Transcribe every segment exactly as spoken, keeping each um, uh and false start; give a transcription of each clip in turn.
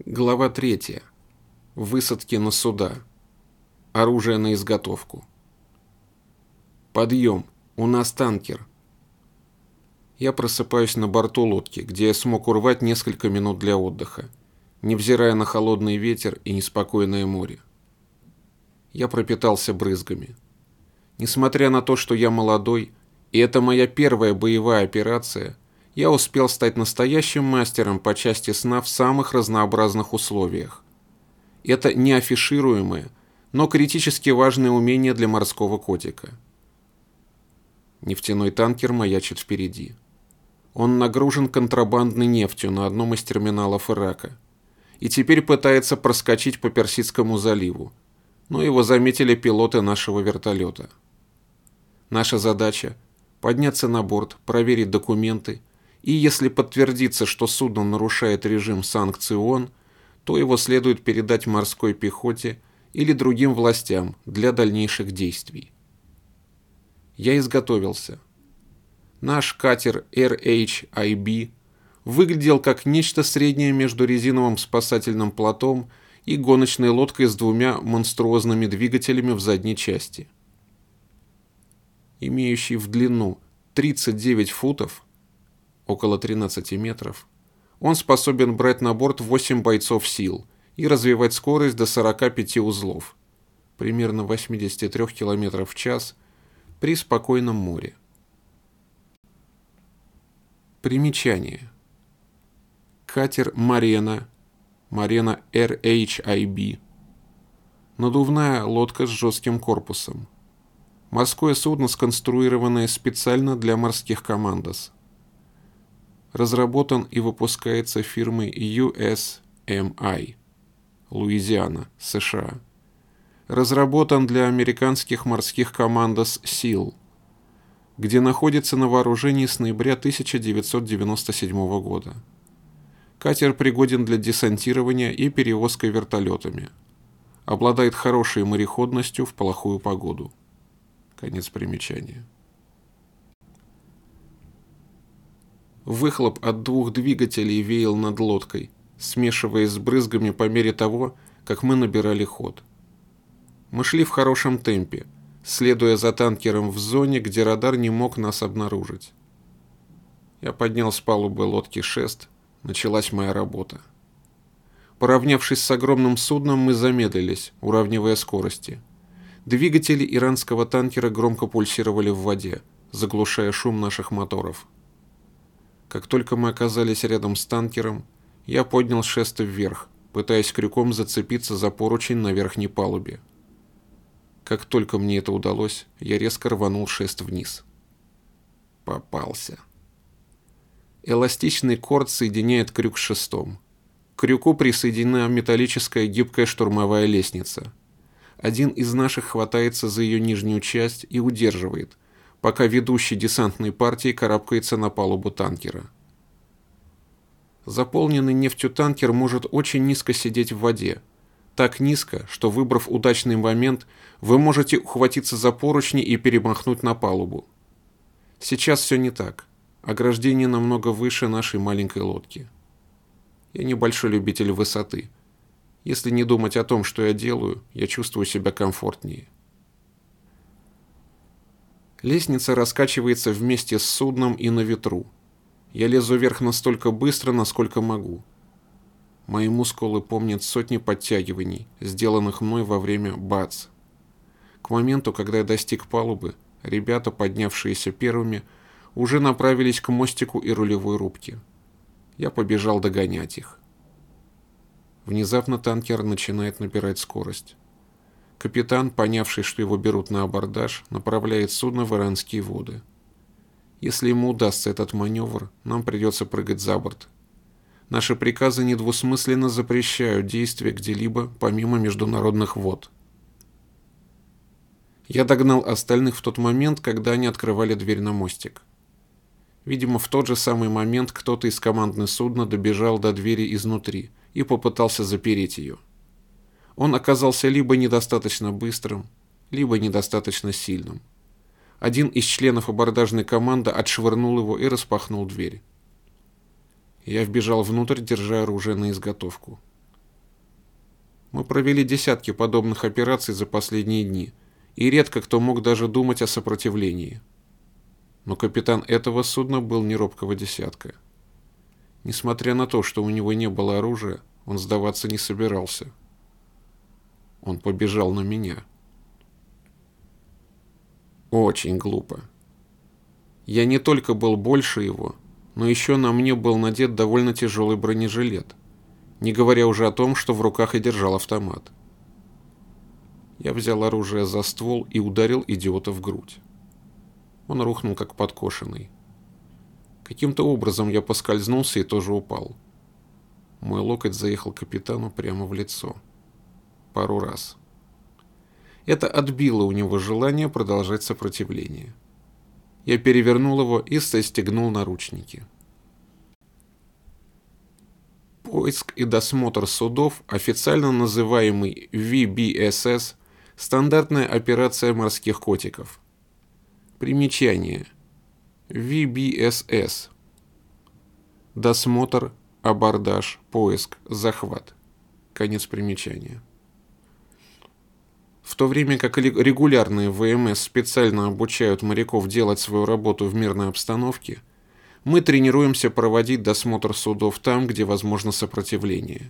Глава третья. Высадки на суда. Оружие на изготовку. Подъем. У нас танкер. Я просыпаюсь на борту лодки, где я смог урвать несколько минут для отдыха, невзирая на холодный ветер и неспокойное море. Я пропитался брызгами. Несмотря на то, что я молодой, и это моя первая боевая операция, я успел стать настоящим мастером по части сна в самых разнообразных условиях. Это неафишируемое, но критически важное умение для морского котика. Нефтяной танкер маячит впереди. Он нагружен контрабандной нефтью на одном из терминалов Ирака и теперь пытается проскочить по Персидскому заливу, но его заметили пилоты нашего вертолета. Наша задача – подняться на борт, проверить документы, и если подтвердится, что судно нарушает режим санкций ООН, то его следует передать морской пехоте или другим властям для дальнейших действий. Я изготовился. Наш катер эр эйч ай би выглядел как нечто среднее между резиновым спасательным плотом и гоночной лодкой с двумя монструозными двигателями в задней части. Имеющий в длину тридцать девять футов, около тринадцати метров, он способен брать на борт восемь бойцов сил и развивать скорость до сорока пяти узлов, примерно восьмидесяти трёх километров в час, при спокойном море. Примечание. Катер «Марена», «Марена эр эйч ай би», надувная лодка с жестким корпусом. Морское судно, сконструированное специально для морских командос. Разработан и выпускается фирмой ю эс эм ай, Луизиана, США. Разработан для американских морских командос сил, где находится на вооружении с ноября тысяча девятьсот девяносто седьмого года. Катер пригоден для десантирования и перевозки вертолетами. Обладает хорошей мореходностью в плохую погоду. Конец примечания. Выхлоп от двух двигателей веял над лодкой, смешиваясь с брызгами по мере того, как мы набирали ход. Мы шли в хорошем темпе, следуя за танкером в зоне, где радар не мог нас обнаружить. Я поднял с палубы лодки шест, началась моя работа. Поравнявшись с огромным судном, мы замедлились, уравнивая скорости. Двигатели иранского танкера громко пульсировали в воде, заглушая шум наших моторов. Как только мы оказались рядом с танкером, я поднял шесты вверх, пытаясь крюком зацепиться за поручень на верхней палубе. Как только мне это удалось, я резко рванул шест вниз. Попался. Эластичный корд соединяет крюк с шестом. К крюку присоединена металлическая гибкая штурмовая лестница. Один из наших хватается за ее нижнюю часть и удерживает, пока ведущий десантной партии карабкается на палубу танкера. Заполненный нефтью танкер может очень низко сидеть в воде. Так низко, что, выбрав удачный момент, вы можете ухватиться за поручни и перемахнуть на палубу. Сейчас все не так. Ограждение намного выше нашей маленькой лодки. Я небольшой любитель высоты. Если не думать о том, что я делаю, я чувствую себя комфортнее. Лестница раскачивается вместе с судном и на ветру. Я лезу вверх настолько быстро, насколько могу. Мои мускулы помнят сотни подтягиваний, сделанных мной во время бац. К моменту, когда я достиг палубы, ребята, поднявшиеся первыми, уже направились к мостику и рулевой рубке. Я побежал догонять их. Внезапно танкер начинает набирать скорость. Капитан, понявший, что его берут на абордаж, направляет судно в иранские воды. Если ему удастся этот маневр, нам придется прыгать за борт. Наши приказы недвусмысленно запрещают действия где-либо помимо международных вод. Я догнал остальных в тот момент, когда они открывали дверь на мостик. Видимо, в тот же самый момент кто-то из командного судна добежал до двери изнутри и попытался запереть ее. Он оказался либо недостаточно быстрым, либо недостаточно сильным. Один из членов абордажной команды отшвырнул его и распахнул дверь. Я вбежал внутрь, держа оружие на изготовку. Мы провели десятки подобных операций за последние дни, и редко кто мог даже думать о сопротивлении. Но капитан этого судна был не робкого десятка. Несмотря на то, что у него не было оружия, он сдаваться не собирался. Он побежал на меня. Очень глупо. Я не только был больше его, но еще на мне был надет довольно тяжелый бронежилет, не говоря уже о том, что в руках я держал автомат. Я взял оружие за ствол и ударил идиота в грудь. Он рухнул как подкошенный. Каким-то образом я поскользнулся и тоже упал. Мой локоть заехал капитану прямо в лицо. Пару раз. Это отбило у него желание продолжать сопротивление. Я перевернул его и застегнул наручники. Поиск и досмотр судов, официально называемый ви би эс эс, стандартная операция морских котиков. Примечание. ви би эс эс. Досмотр, абордаж, поиск, захват. Конец примечания. В то время как регулярные вэ эм эс специально обучают моряков делать свою работу в мирной обстановке, мы тренируемся проводить досмотр судов там, где возможно сопротивление.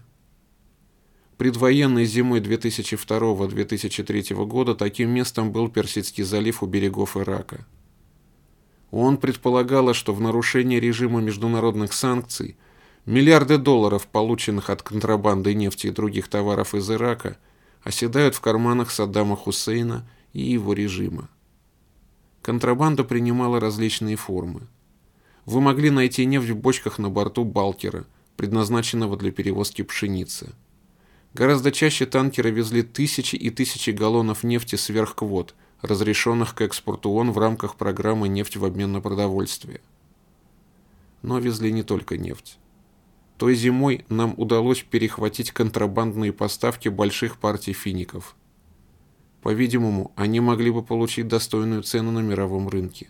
Предвоенной зимой две тысячи второго — две тысячи третьего года таким местом был Персидский залив у берегов Ирака. ООН предполагала, что в нарушение режима международных санкций миллиарды долларов, полученных от контрабанды нефти и других товаров из Ирака, оседают в карманах Саддама Хусейна и его режима. Контрабанда принимала различные формы. Вы могли найти нефть в бочках на борту балкера, предназначенного для перевозки пшеницы. Гораздо чаще танкеры везли тысячи и тысячи галлонов нефти сверх квот, разрешенных к экспорту ООН в рамках программы «Нефть в обмен на продовольствие». Но везли не только нефть. Той зимой нам удалось перехватить контрабандные поставки больших партий фиников. По-видимому, они могли бы получить достойную цену на мировом рынке.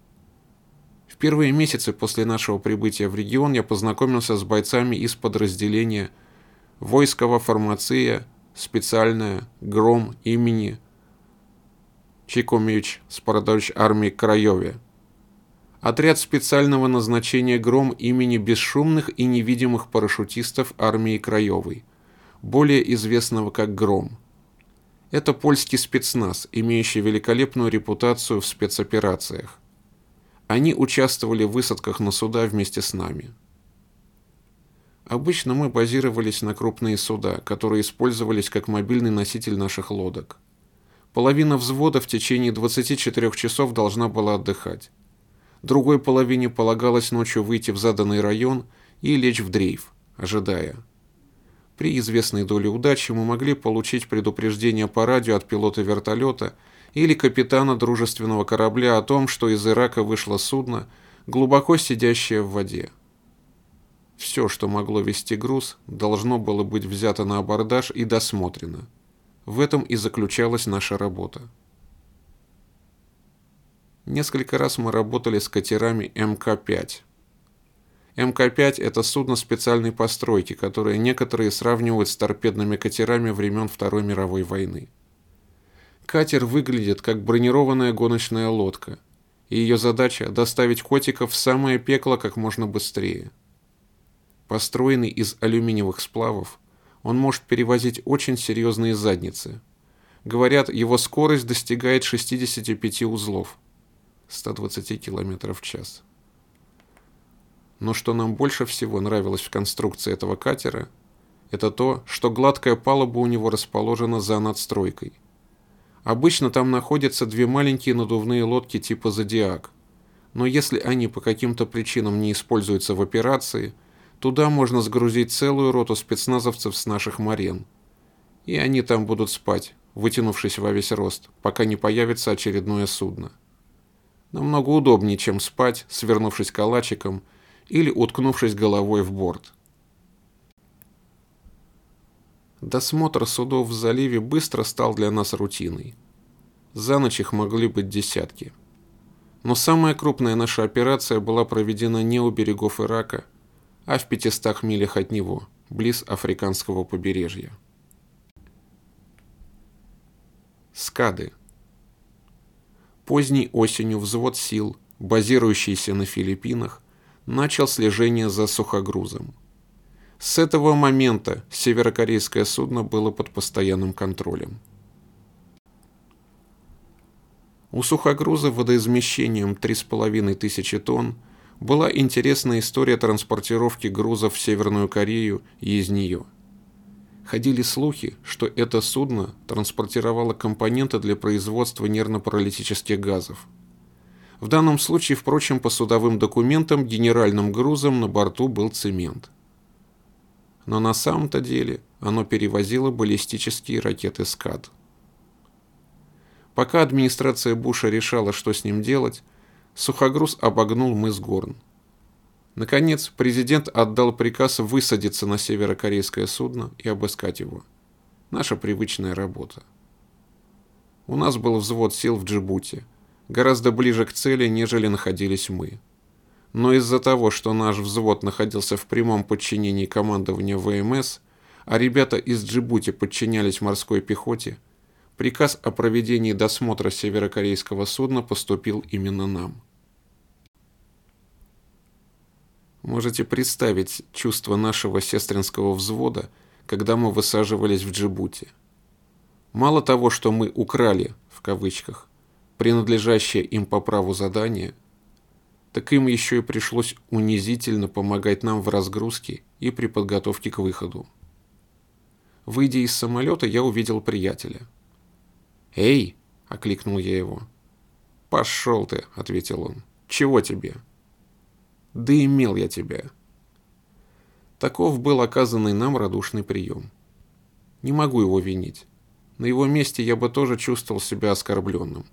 В первые месяцы после нашего прибытия в регион я познакомился с бойцами из подразделения «Войсковая фармация специальная Гром имени Чикомич Спарадович армии Краеве». Отряд специального назначения «Гром» имени бесшумных и невидимых парашютистов армии Краевой, более известного как «Гром». Это польский спецназ, имеющий великолепную репутацию в спецоперациях. Они участвовали в высадках на суда вместе с нами. Обычно мы базировались на крупные суда, которые использовались как мобильный носитель наших лодок. Половина взвода в течение двадцати четырёх часов должна была отдыхать. Другой половине полагалось ночью выйти в заданный район и лечь в дрейф, ожидая. При известной доле удачи мы могли получить предупреждение по радио от пилота вертолета или капитана дружественного корабля о том, что из Ирака вышло судно, глубоко сидящее в воде. Все, что могло вести груз, должно было быть взято на абордаж и досмотрено. В этом и заключалась наша работа. Несколько раз мы работали с катерами эм ка пять. эм ка пять – это судно специальной постройки, которое некоторые сравнивают с торпедными катерами времен Второй мировой войны. Катер выглядит как бронированная гоночная лодка, и ее задача – доставить котиков в самое пекло как можно быстрее. Построенный из алюминиевых сплавов, он может перевозить очень серьезные задницы. Говорят, его скорость достигает шестидесяти пяти узлов, ста двадцати километров в час. Но что нам больше всего нравилось в конструкции этого катера, это то, что гладкая палуба у него расположена за надстройкой. Обычно там находятся две маленькие надувные лодки типа «Зодиак», но если они по каким-то причинам не используются в операции, туда можно сгрузить целую роту спецназовцев с наших морен. И они там будут спать, вытянувшись во весь рост, пока не появится очередное судно. Намного удобнее, чем спать, свернувшись калачиком или уткнувшись головой в борт. Досмотр судов в заливе быстро стал для нас рутиной. За ночь их могли быть десятки. Но самая крупная наша операция была проведена не у берегов Ирака, а в пятистах милях от него, близ африканского побережья. Скады. Поздней осенью взвод сил, базирующийся на Филиппинах, начал слежение за сухогрузом. С этого момента северокорейское судно было под постоянным контролем. У сухогруза водоизмещением три с половиной тысячи тонн была интересная история транспортировки грузов в Северную Корею и из нее. Ходили слухи, что это судно транспортировало компоненты для производства нервно-паралитических газов. В данном случае, впрочем, по судовым документам генеральным грузом на борту был цемент. Но на самом-то деле оно перевозило баллистические ракеты «Скад». Пока администрация Буша решала, что с ним делать, сухогруз обогнул мыс Горн. Наконец, президент отдал приказ высадиться на северокорейское судно и обыскать его. Наша привычная работа. У нас был взвод сил в Джибути, гораздо ближе к цели, нежели находились мы. Но из-за того, что наш взвод находился в прямом подчинении командования ВМС, а ребята из Джибути подчинялись морской пехоте, приказ о проведении досмотра северокорейского судна поступил именно нам. Можете представить чувство нашего сестринского взвода, когда мы высаживались в Джибути. Мало того, что мы «украли», в кавычках, принадлежащее им по праву задание, так им еще и пришлось унизительно помогать нам в разгрузке и при подготовке к выходу. Выйдя из самолета, я увидел приятеля. «Эй!» – окликнул я его. «Пошел ты!» – ответил он. «Чего тебе?» «Да имел я тебя». Таков был оказанный нам радушный прием. Не могу его винить. На его месте я бы тоже чувствовал себя оскорбленным.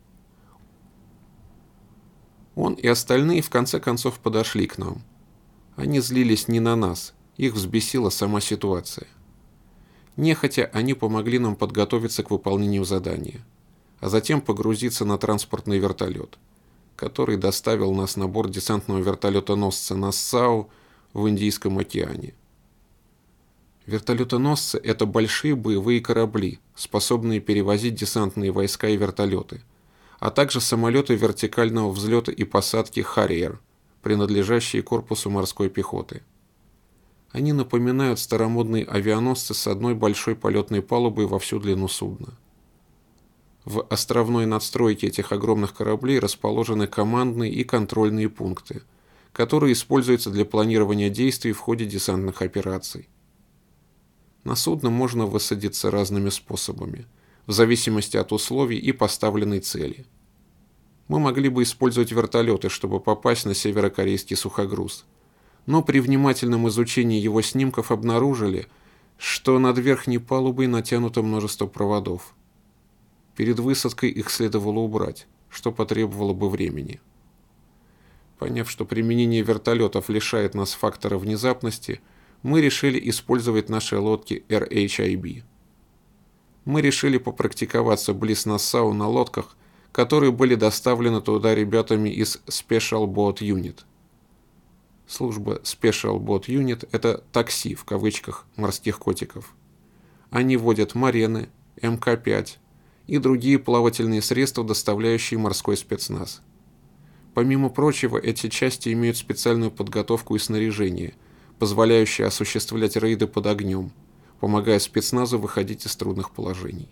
Он и остальные в конце концов подошли к нам. Они злились не на нас, их взбесила сама ситуация. Нехотя они помогли нам подготовиться к выполнению задания, а затем погрузиться на транспортный вертолет, который доставил нас на борт десантного вертолетоносца Нассау в Индийском океане. Вертолетоносцы – это большие боевые корабли, способные перевозить десантные войска и вертолеты, а также самолеты вертикального взлета и посадки «Харриер», принадлежащие корпусу морской пехоты. Они напоминают старомодные авианосцы с одной большой полетной палубой во всю длину судна. В островной надстройке этих огромных кораблей расположены командные и контрольные пункты, которые используются для планирования действий в ходе десантных операций. На судно можно высадиться разными способами, в зависимости от условий и поставленной цели. Мы могли бы использовать вертолеты, чтобы попасть на северокорейский сухогруз, но при внимательном изучении его снимков обнаружили, что над верхней палубой натянуто множество проводов. Перед высадкой их следовало убрать, что потребовало бы времени. Поняв, что применение вертолетов лишает нас фактора внезапности, мы решили использовать наши лодки эр эйч ай би. Мы решили попрактиковаться близ Нассау на лодках, которые были доставлены туда ребятами из Special Boat Unit. Служба Special Boat Unit – это такси, в кавычках, морских котиков. Они водят марены, эм ка пять и другие плавательные средства, доставляющие морской спецназ. Помимо прочего, эти части имеют специальную подготовку и снаряжение, позволяющее осуществлять рейды под огнем, помогая спецназу выходить из трудных положений.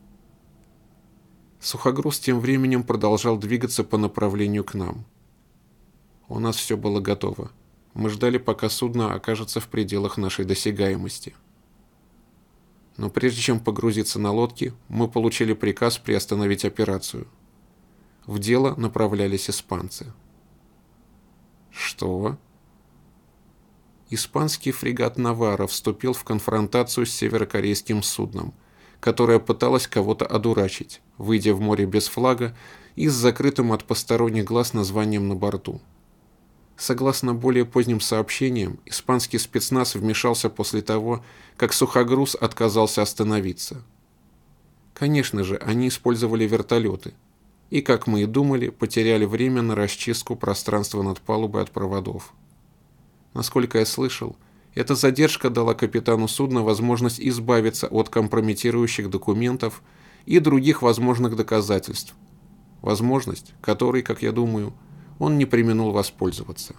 Сухогруз тем временем продолжал двигаться по направлению к нам. У нас все было готово. Мы ждали, пока судно окажется в пределах нашей досягаемости. Но прежде чем погрузиться на лодки, мы получили приказ приостановить операцию. В дело направлялись испанцы. Что? Испанский фрегат «Наварро» вступил в конфронтацию с северокорейским судном, которое пыталось кого-то одурачить, выйдя в море без флага и с закрытым от посторонних глаз названием на борту. Согласно более поздним сообщениям, испанский спецназ вмешался после того, как сухогруз отказался остановиться. Конечно же, они использовали вертолеты и, как мы и думали, потеряли время на расчистку пространства над палубой от проводов. Насколько я слышал, эта задержка дала капитану судна возможность избавиться от компрометирующих документов и других возможных доказательств, возможность которой, как я думаю, он не преминул воспользоваться.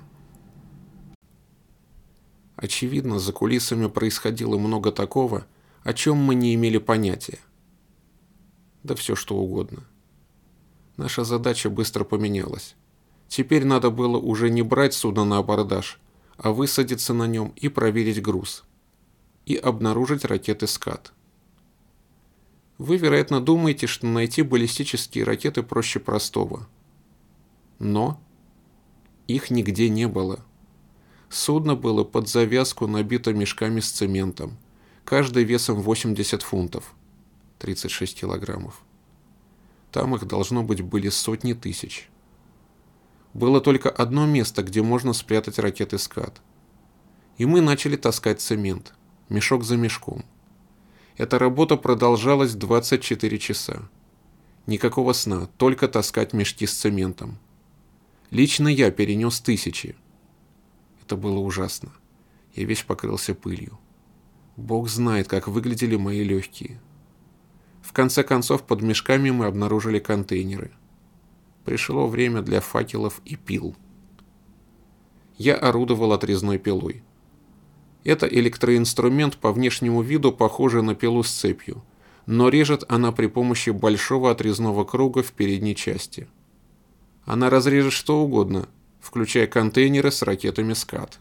Очевидно, за кулисами происходило много такого, о чем мы не имели понятия. Да все что угодно. Наша задача быстро поменялась. Теперь надо было уже не брать судно на абордаж, а высадиться на нем и проверить груз. И обнаружить ракеты «Скат». Вы, вероятно, думаете, что найти баллистические ракеты проще простого. Но их нигде не было. Судно было под завязку набито мешками с цементом, каждый весом восемьдесят фунтов, тридцать шесть килограммов. Там их, должно быть, были сотни тысяч. Было только одно место, где можно спрятать ракеты «Скат». И мы начали таскать цемент, мешок за мешком. Эта работа продолжалась двадцать четыре часа. Никакого сна, только таскать мешки с цементом. Лично я перенес тысячи. Это было ужасно. Я весь покрылся пылью. Бог знает, как выглядели мои легкие. В конце концов, под мешками мы обнаружили контейнеры. Пришло время для факелов и пил. Я орудовал отрезной пилой. Это электроинструмент, по внешнему виду похожий на пилу с цепью, но режет она при помощи большого отрезного круга в передней части. Она разрежет что угодно, включая контейнеры с ракетами «Скат».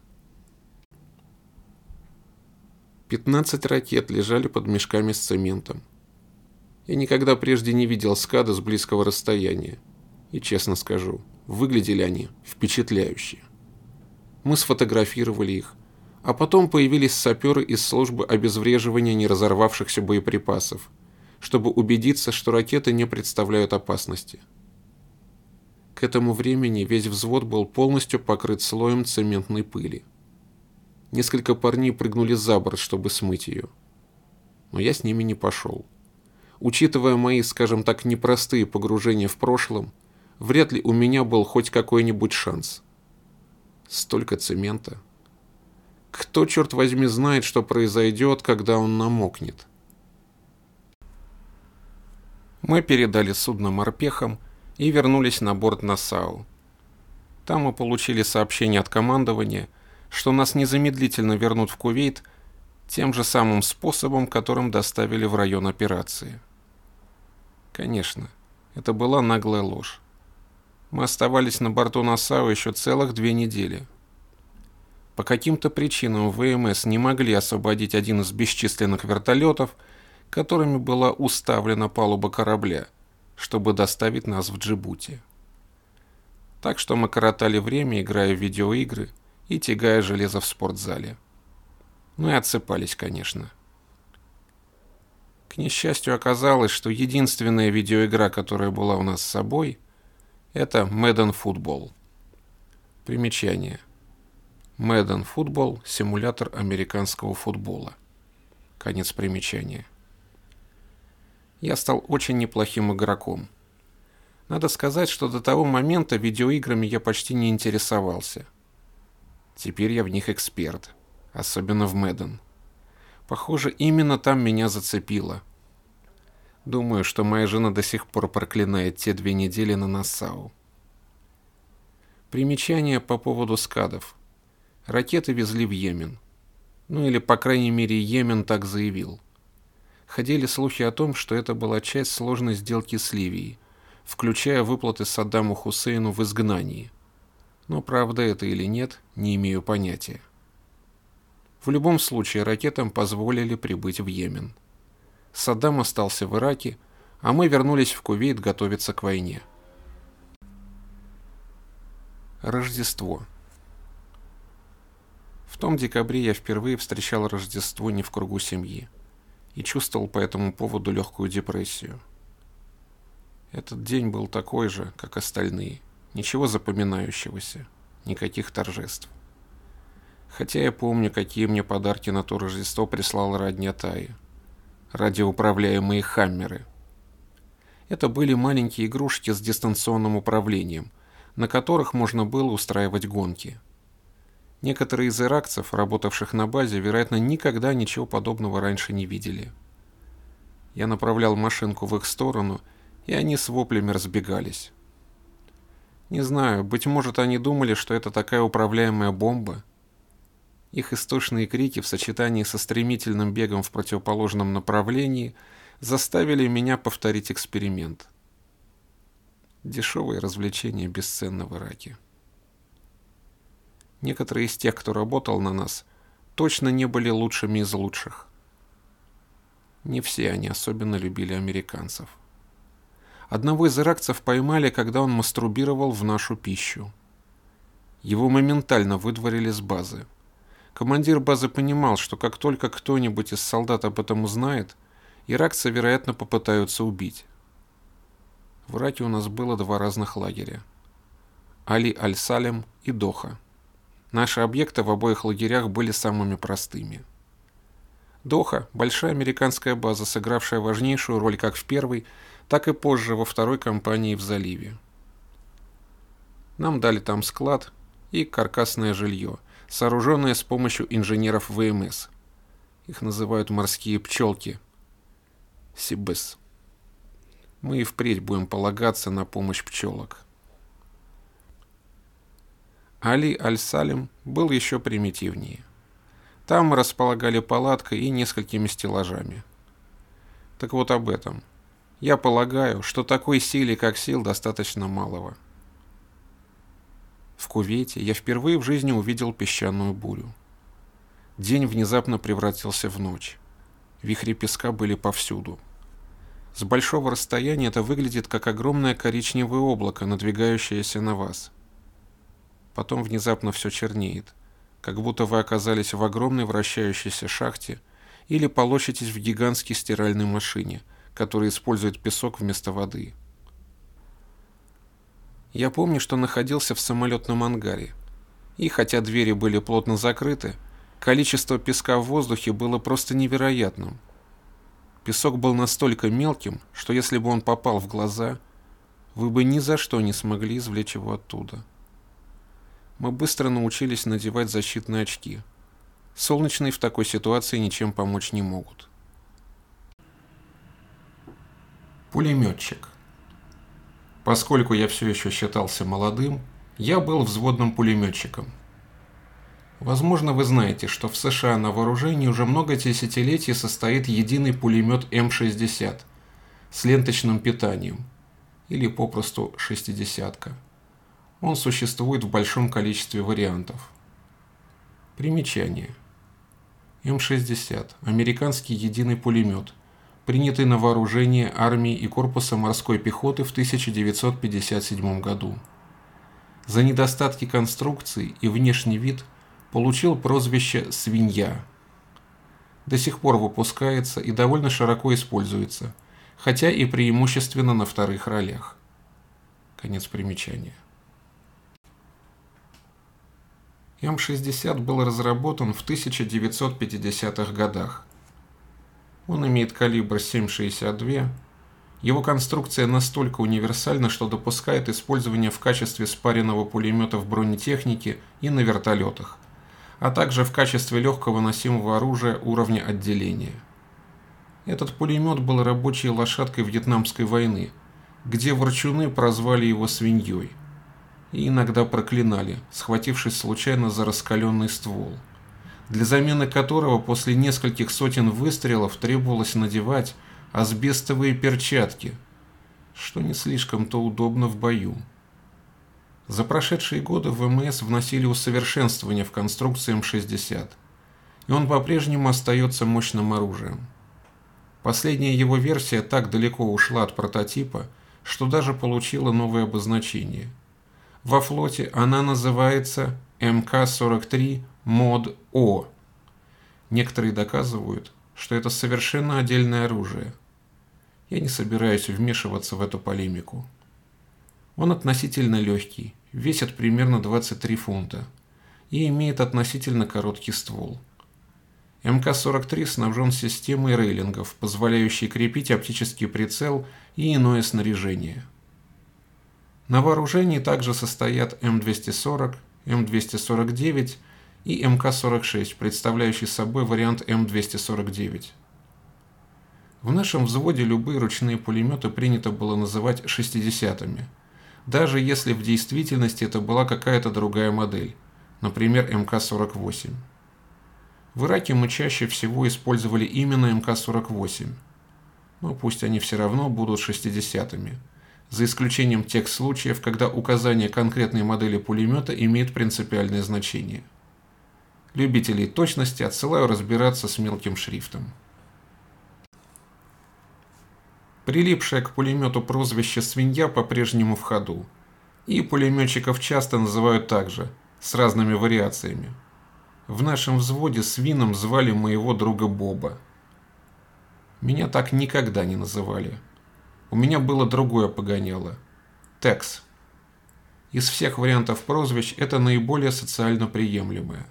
пятнадцать ракет лежали под мешками с цементом. Я никогда прежде не видел «Скады» с близкого расстояния. И, честно скажу, выглядели они впечатляюще. Мы сфотографировали их, а потом появились саперы из службы обезвреживания неразорвавшихся боеприпасов, чтобы убедиться, что ракеты не представляют опасности. К этому времени весь взвод был полностью покрыт слоем цементной пыли. Несколько парней прыгнули за борт, чтобы смыть ее. Но я с ними не пошел. Учитывая мои, скажем так, непростые погружения в прошлом, вряд ли у меня был хоть какой-нибудь шанс. Столько цемента. Кто, черт возьми, знает, что произойдет, когда он намокнет? Мы передали судно морпехам и вернулись на борт Нассау. Там мы получили сообщение от командования, что нас незамедлительно вернут в Кувейт тем же самым способом, которым доставили в район операции. Конечно, это была наглая ложь. Мы оставались на борту Нассау еще целых две недели. По каким-то причинам ВМС не могли освободить один из бесчисленных вертолетов, которыми была уставлена палуба корабля, чтобы доставить нас в Джибути. Так что мы коротали время, играя в видеоигры и тягая железо в спортзале. Ну и отсыпались, конечно. К несчастью, оказалось, что единственная видеоигра, которая была у нас с собой, это Madden Football. Примечание. Madden Football – симулятор американского футбола. Конец примечания. Я стал очень неплохим игроком. Надо сказать, что до того момента видеоиграми я почти не интересовался. Теперь я в них эксперт, особенно в Madden. Похоже, именно там меня зацепило. Думаю, что моя жена до сих пор проклинает те две недели на Нассау. Примечание по поводу скадов. Ракеты везли в Йемен. Ну или, по крайней мере, Йемен так заявил. Ходили слухи о том, что это была часть сложной сделки с Ливией, включая выплаты Саддаму Хусейну в изгнании. Но правда это или нет, не имею понятия. В любом случае, ракетам позволили прибыть в Йемен. Саддам остался в Ираке, а мы вернулись в Кувейт готовиться к войне. Рождество. В том декабре я впервые встречал Рождество не в кругу семьи и чувствовал по этому поводу легкую депрессию. Этот день был такой же, как остальные, ничего запоминающегося, никаких торжеств. Хотя я помню, какие мне подарки на то Рождество прислала родня Таи. Радиоуправляемые хаммеры. Это были маленькие игрушки с дистанционным управлением, на которых можно было устраивать гонки. Некоторые из иракцев, работавших на базе, вероятно, никогда ничего подобного раньше не видели. Я направлял машинку в их сторону, и они с воплями разбегались. Не знаю, быть может, они думали, что это такая управляемая бомба. Их истошные крики в сочетании со стремительным бегом в противоположном направлении заставили меня повторить эксперимент. Дешевое развлечение бесценно в Ираке. Некоторые из тех, кто работал на нас, точно не были лучшими из лучших. Не все они особенно любили американцев. Одного из иракцев поймали, когда он мастурбировал в нашу пищу. Его моментально выдворили с базы. Командир базы понимал, что как только кто-нибудь из солдат об этом узнает, иракцы, вероятно, попытаются убить. В Ираке у нас было два разных лагеря. Али-Аль-Салем и Доха. Наши объекты в обоих лагерях были самыми простыми. Доха – большая американская база, сыгравшая важнейшую роль как в первой, так и позже во второй кампании в заливе. Нам дали там склад и каркасное жилье, сооруженное с помощью инженеров ВМС. Их называют морские пчелки. Сибес. Мы и впредь будем полагаться на помощь пчелок. Али-Аль-Салем был еще примитивнее. Там мы располагали палаткой и несколькими стеллажами. Так вот об этом. Я полагаю, что такой силе, как сил, достаточно малого. В Кувейте я впервые в жизни увидел песчаную бурю. День внезапно превратился в ночь. Вихри песка были повсюду. С большого расстояния это выглядит как огромное коричневое облако, надвигающееся на вас. Потом внезапно все чернеет, как будто вы оказались в огромной вращающейся шахте или полощетесь в гигантской стиральной машине, которая использует песок вместо воды. Я помню, что находился в самолетном ангаре, и хотя двери были плотно закрыты, количество песка в воздухе было просто невероятным. Песок был настолько мелким, что если бы он попал в глаза, вы бы ни за что не смогли извлечь его оттуда. Мы быстро научились надевать защитные очки. Солнечные в такой ситуации ничем помочь не могут. Пулеметчик. Поскольку я все еще считался молодым, я был взводным пулеметчиком. Возможно, вы знаете, что в США на вооружении уже много десятилетий состоит единый пулемет эм шестьдесят с ленточным питанием, или попросту шестидесятка. Он существует в большом количестве вариантов. Примечание. эм шестьдесят – американский единый пулемет, принятый на вооружение армией и корпуса морской пехоты в тысяча девятьсот пятьдесят седьмом году. За недостатки конструкции и внешний вид получил прозвище «свинья». До сих пор выпускается и довольно широко используется, хотя и преимущественно на вторых ролях. Конец примечания. эм шестьдесят был разработан в тысяча девятьсот пятидесятых годах. Он имеет калибр семь шестьдесят два. Его конструкция настолько универсальна, что допускает использование в качестве спаренного пулемета в бронетехнике и на вертолетах, а также в качестве легкого носимого оружия уровня отделения. Этот пулемет был рабочей лошадкой Вьетнамской войны, где ворчуны прозвали его «свиньей» и иногда проклинали, схватившись случайно за раскаленный ствол, для замены которого после нескольких сотен выстрелов требовалось надевать асбестовые перчатки, что не слишком-то удобно в бою. За прошедшие годы ВМС вносили усовершенствования в конструкцию эм шестьдесят, и он по-прежнему остается мощным оружием. Последняя его версия так далеко ушла от прототипа, что даже получила новое обозначение. Во флоте она называется эм ка сорок три мод О. Некоторые доказывают, что это совершенно отдельное оружие. Я не собираюсь вмешиваться в эту полемику. Он относительно легкий, весит примерно двадцать три фунта и имеет относительно короткий ствол. эм ка сорок три снабжен системой рейлингов, позволяющей крепить оптический прицел и иное снаряжение. На вооружении также состоят эм двести сорок, эм двести сорок девять и эм ка сорок шесть, представляющий собой вариант эм двести сорок девять. В нашем взводе любые ручные пулеметы принято было называть шестидесятыми, даже если в действительности это была какая-то другая модель, например, эм ка сорок восемь. В Ираке мы чаще всего использовали именно эм ка сорок восемь, но пусть они все равно будут шестидесятыми, за исключением тех случаев, когда указание конкретной модели пулемета имеет принципиальное значение. Любителей точности отсылаю разбираться с мелким шрифтом. Прилипшее к пулемету прозвище «свинья» по-прежнему в ходу, и пулеметчиков часто называют так же, с разными вариациями. В нашем взводе свином звали моего друга Боба. Меня так никогда не называли. У меня было другое погоняло – Текс. Из всех вариантов прозвищ это наиболее социально приемлемое.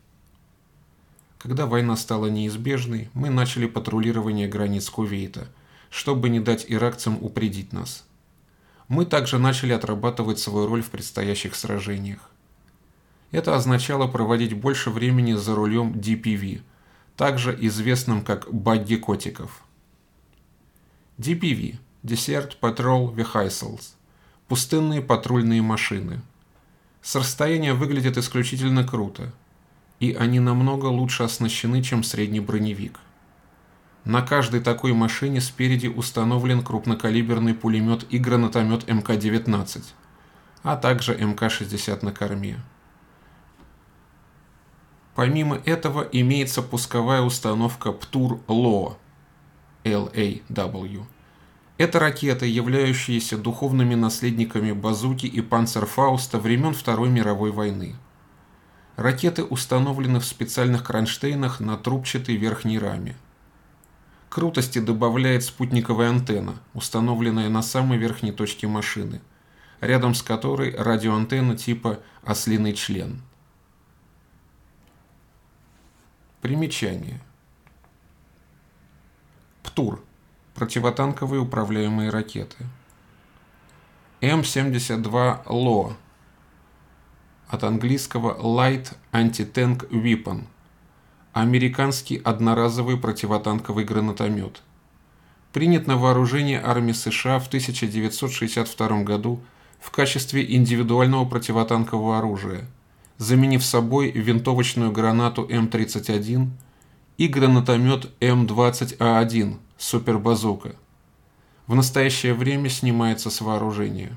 Когда война стала неизбежной, мы начали патрулирование границ Кувейта, чтобы не дать иракцам упредить нас. Мы также начали отрабатывать свою роль в предстоящих сражениях. Это означало проводить больше времени за рулем ди пи ви, также известным как багги котиков. ди пи ви – Desert Patrol Vehicles – пустынные патрульные машины. С расстояния выглядят исключительно круто, и они намного лучше оснащены, чем средний броневик. На каждой такой машине спереди установлен крупнокалиберный пулемет и гранатомет эм ка девятнадцать, а также эм ка шестьдесят на корме. Помимо этого имеется пусковая установка ПТУР-эл эй дабл ю. Это ракеты, являющиеся духовными наследниками базуки и панцерфауста времен Второй мировой войны. Ракеты установлены в специальных кронштейнах на трубчатой верхней раме. Крутости добавляет спутниковая антенна, установленная на самой верхней точке машины, рядом с которой радиоантенна типа «ослиный член». Примечание. ПТУР – противотанковые управляемые ракеты. эм семьдесят два эл о от английского Light Anti-Tank Weapon – американский одноразовый противотанковый гранатомет. Принят на вооружение армии США в тысяча девятьсот шестьдесят втором году в качестве индивидуального противотанкового оружия, заменив собой винтовочную гранату эм тридцать один и гранатомет эм двадцать а один супербазука. В настоящее время снимается с вооружения.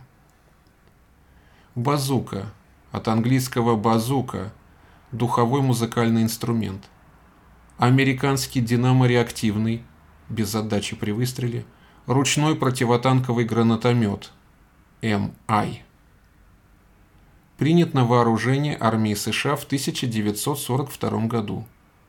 Базука, от английского базука, духовой музыкальный инструмент. Американский динамореактивный, без отдачи при выстреле, ручной противотанковый гранатомет эм ай. Принят на вооружение армии США в тысяча девятьсот сорок втором году.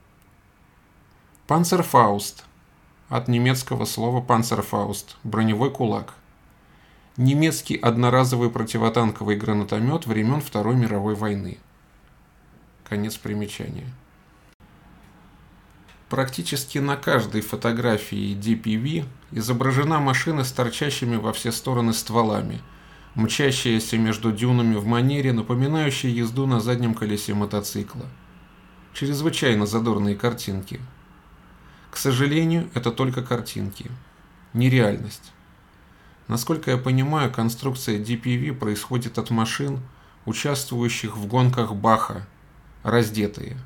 Панцерфауст, от немецкого слова «панцерфауст» – броневой кулак. Немецкий одноразовый противотанковый гранатомет времен Второй мировой войны. Конец примечания. Практически на каждой фотографии ди пи ви изображена машина с торчащими во все стороны стволами, мчащаяся между дюнами в манере, напоминающей езду на заднем колесе мотоцикла. Чрезвычайно задорные картинки. К сожалению, это только картинки, не реальность. Насколько я понимаю, конструкция ди пи ви происходит от машин, участвующих в гонках Баха, раздетые.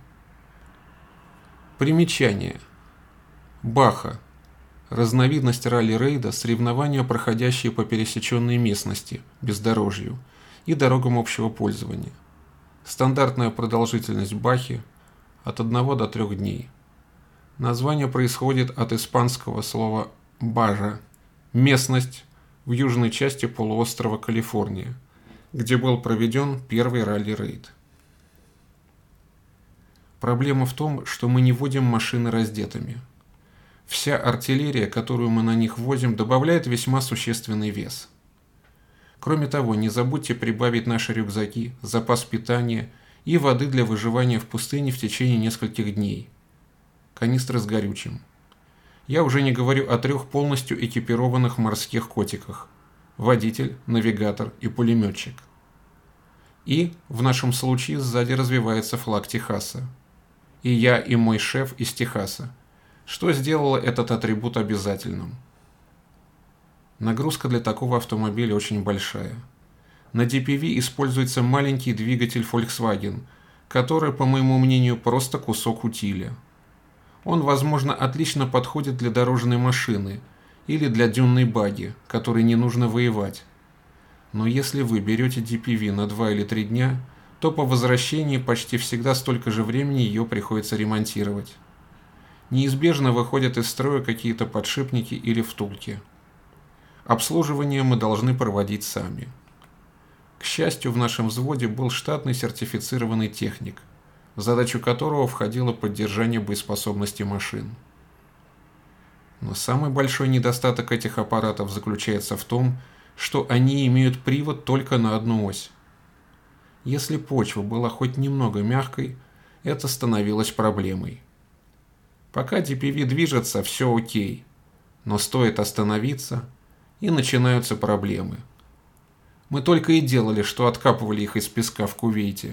Примечание. Баха. Разновидность ралли-рейда, соревнования, проходящие по пересеченной местности, бездорожью и дорогам общего пользования. Стандартная продолжительность бахи от одного до трёх дней. Название происходит от испанского слова «бажа» – местность в южной части полуострова Калифорния, где был проведен первый ралли-рейд. Проблема в том, что мы не водим машины раздетыми. Вся артиллерия, которую мы на них возим, добавляет весьма существенный вес. Кроме того, не забудьте прибавить наши рюкзаки, запас питания и воды для выживания в пустыне в течение нескольких дней. Канистры с горючим. Я уже не говорю о трех полностью экипированных морских котиках – водитель, навигатор и пулеметчик. И, в нашем случае, сзади развивается флаг Техаса. И я, и мой шеф из Техаса, что сделало этот атрибут обязательным. Нагрузка для такого автомобиля очень большая. На ди пи ви используется маленький двигатель Volkswagen, который, по моему мнению, просто кусок утиля. Он, возможно, отлично подходит для дорожной машины или для дюнной багги, которой не нужно воевать. Но если вы берете ди пи ви на два или три дня, то по возвращении почти всегда столько же времени ее приходится ремонтировать. Неизбежно выходят из строя какие-то подшипники или втулки. Обслуживание мы должны проводить сами. К счастью, в нашем взводе был штатный сертифицированный техник, в задачу которого входило поддержание боеспособности машин. Но самый большой недостаток этих аппаратов заключается в том, что они имеют привод только на одну ось. Если почва была хоть немного мягкой, это становилось проблемой. Пока ди пи ви движется, все окей, но стоит остановиться, и начинаются проблемы. Мы только и делали, что откапывали их из песка в Кувейте.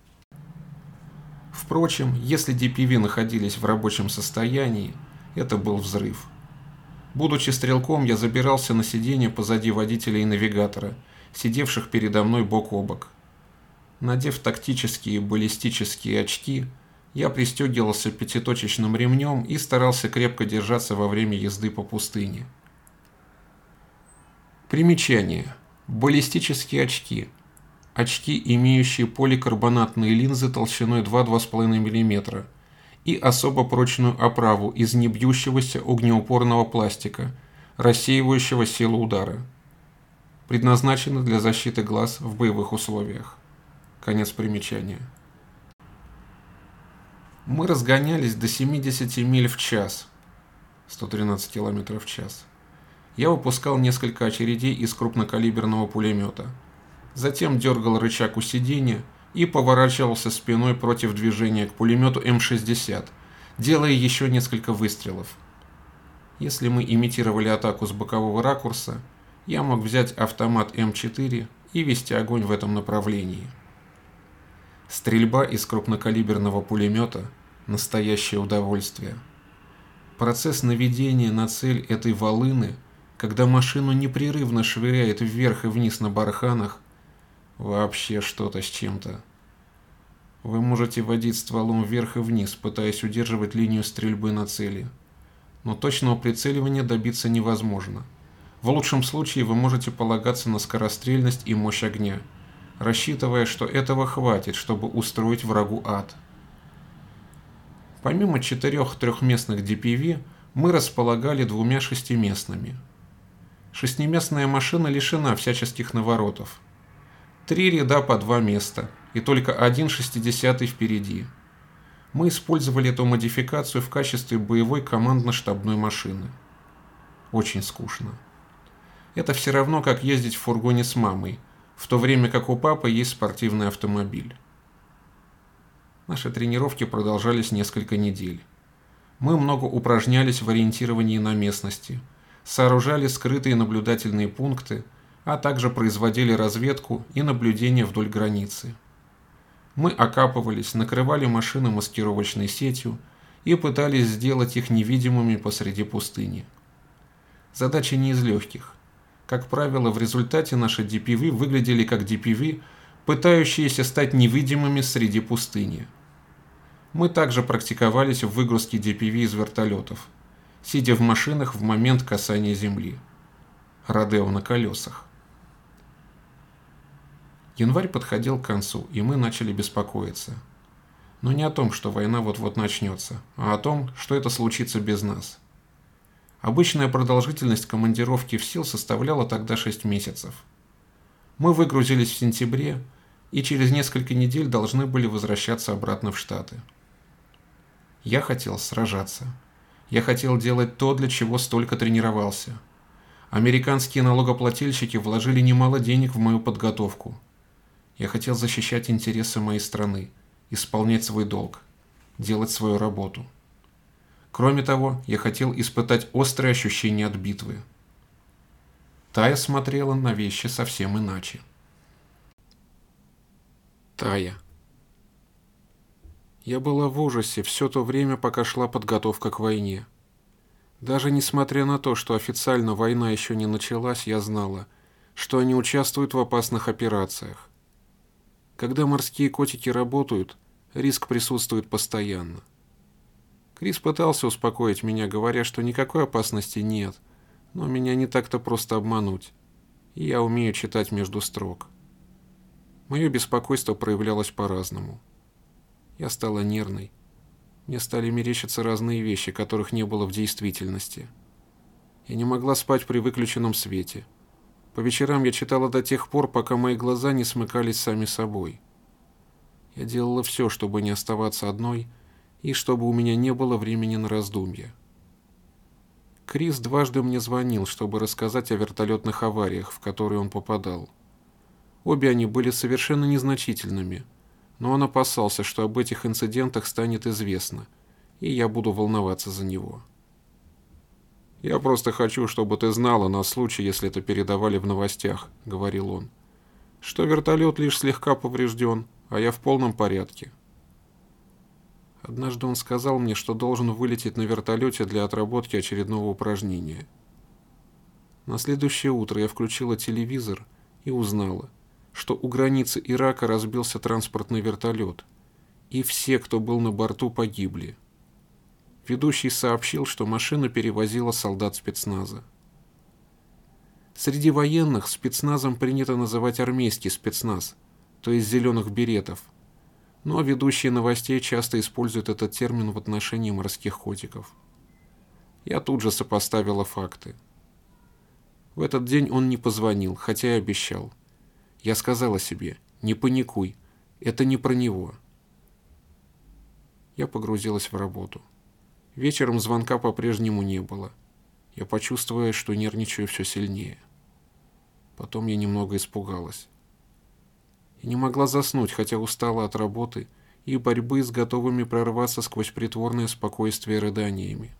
Впрочем, если ди пи ви находились в рабочем состоянии, это был взрыв. Будучи стрелком, я забирался на сиденье позади водителя и навигатора, сидевших передо мной бок о бок. Надев тактические баллистические очки, я пристегивался пятиточечным ремнем и старался крепко держаться во время езды по пустыне. Примечание. Баллистические очки. Очки, имеющие поликарбонатные линзы толщиной два — два с половиной миллиметра и особо прочную оправу из небьющегося огнеупорного пластика, рассеивающего силу удара. Предназначены для защиты глаз в боевых условиях. Конец примечания. Мы разгонялись до семидесяти миль в час, сто тринадцать километров в час. Я выпускал несколько очередей из крупнокалиберного пулемета. Затем дергал рычаг у сиденья и поворачивался спиной против движения к пулемету эм шестьдесят, делая еще несколько выстрелов. Если мы имитировали атаку с бокового ракурса, я мог взять автомат эм четыре и вести огонь в этом направлении. Стрельба из крупнокалиберного пулемета – настоящее удовольствие. Процесс наведения на цель этой волыны, когда машину непрерывно швыряет вверх и вниз на барханах, вообще что-то с чем-то. Вы можете водить стволом вверх и вниз, пытаясь удерживать линию стрельбы на цели. Но точного прицеливания добиться невозможно. В лучшем случае вы можете полагаться на скорострельность и мощь огня, рассчитывая, что этого хватит, чтобы устроить врагу ад. Помимо четырех трехместных ди пи ви, мы располагали двумя шестиместными. Шестиместная машина лишена всяческих наворотов. Три ряда по два места, и только один шестидесятый впереди. Мы использовали эту модификацию в качестве боевой командно-штабной машины. Очень скучно. Это все равно, как ездить в фургоне с мамой, в то время как у папы есть спортивный автомобиль. Наши тренировки продолжались несколько недель. Мы много упражнялись в ориентировании на местности, сооружали скрытые наблюдательные пункты, а также производили разведку и наблюдение вдоль границы. Мы окапывались, накрывали машины маскировочной сетью и пытались сделать их невидимыми посреди пустыни. Задача не из легких. Как правило, в результате наши ди пи ви выглядели как ди пи ви, пытающиеся стать невидимыми среди пустыни. Мы также практиковались в выгрузке ди пи ви из вертолетов, сидя в машинах в момент касания земли. Родео на колесах. Январь подходил к концу, и мы начали беспокоиться. Но не о том, что война вот-вот начнется, а о том, что это случится без нас. Обычная продолжительность командировки в сил составляла тогда шесть месяцев. Мы выгрузились в сентябре и через несколько недель должны были возвращаться обратно в Штаты. Я хотел сражаться. Я хотел делать то, для чего столько тренировался. Американские налогоплательщики вложили немало денег в мою подготовку. Я хотел защищать интересы моей страны, исполнять свой долг, делать свою работу. Кроме того, я хотел испытать острые ощущения от битвы. Тая смотрела на вещи совсем иначе. Тая. Я была в ужасе все то время, пока шла подготовка к войне. Даже несмотря на то, что официально война еще не началась, я знала, что они участвуют в опасных операциях. Когда морские котики работают, риск присутствует постоянно. Крис пытался успокоить меня, говоря, что никакой опасности нет, но меня не так-то просто обмануть, и я умею читать между строк. Мое беспокойство проявлялось по-разному. Я стала нервной. Мне стали мерещиться разные вещи, которых не было в действительности. Я не могла спать при выключенном свете. По вечерам я читала до тех пор, пока мои глаза не смыкались сами собой. Я делала все, чтобы не оставаться одной, и чтобы у меня не было времени на раздумья. Крис дважды мне звонил, чтобы рассказать о вертолетных авариях, в которые он попадал. Обе они были совершенно незначительными, но он опасался, что об этих инцидентах станет известно, и я буду волноваться за него. «Я просто хочу, чтобы ты знала на случай, если это передавали в новостях», — говорил он, «что вертолет лишь слегка поврежден, а я в полном порядке». Однажды он сказал мне, что должен вылететь на вертолете для отработки очередного упражнения. На следующее утро я включила телевизор и узнала, что у границы Ирака разбился транспортный вертолет, и все, кто был на борту, погибли. Ведущий сообщил, что машина перевозила солдат спецназа. Среди военных спецназом принято называть армейский спецназ, то есть зеленых беретов, но ведущие новостей часто используют этот термин в отношении морских котиков. Я тут же сопоставила факты. В этот день он не позвонил, хотя и обещал. Я сказала себе: не паникуй, это не про него. Я погрузилась в работу. Вечером звонка по-прежнему не было. Я почувствовала, что нервничаю все сильнее. Потом я немного испугалась. Я не могла заснуть, хотя устала от работы и борьбы с готовыми прорваться сквозь притворное спокойствие рыданиями.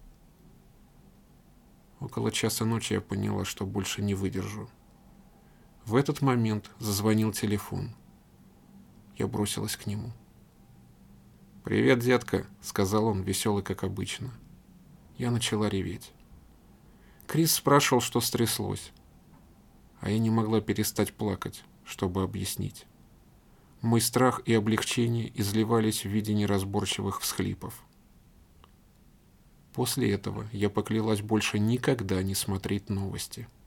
Около часа ночи я поняла, что больше не выдержу. В этот момент зазвонил телефон. Я бросилась к нему. «Привет, детка», — сказал он, веселый, как обычно. Я начала реветь. Крис спрашивал, что стряслось, а я не могла перестать плакать, чтобы объяснить. Мой страх и облегчение изливались в виде неразборчивых всхлипов. После этого я поклялась больше никогда не смотреть новости.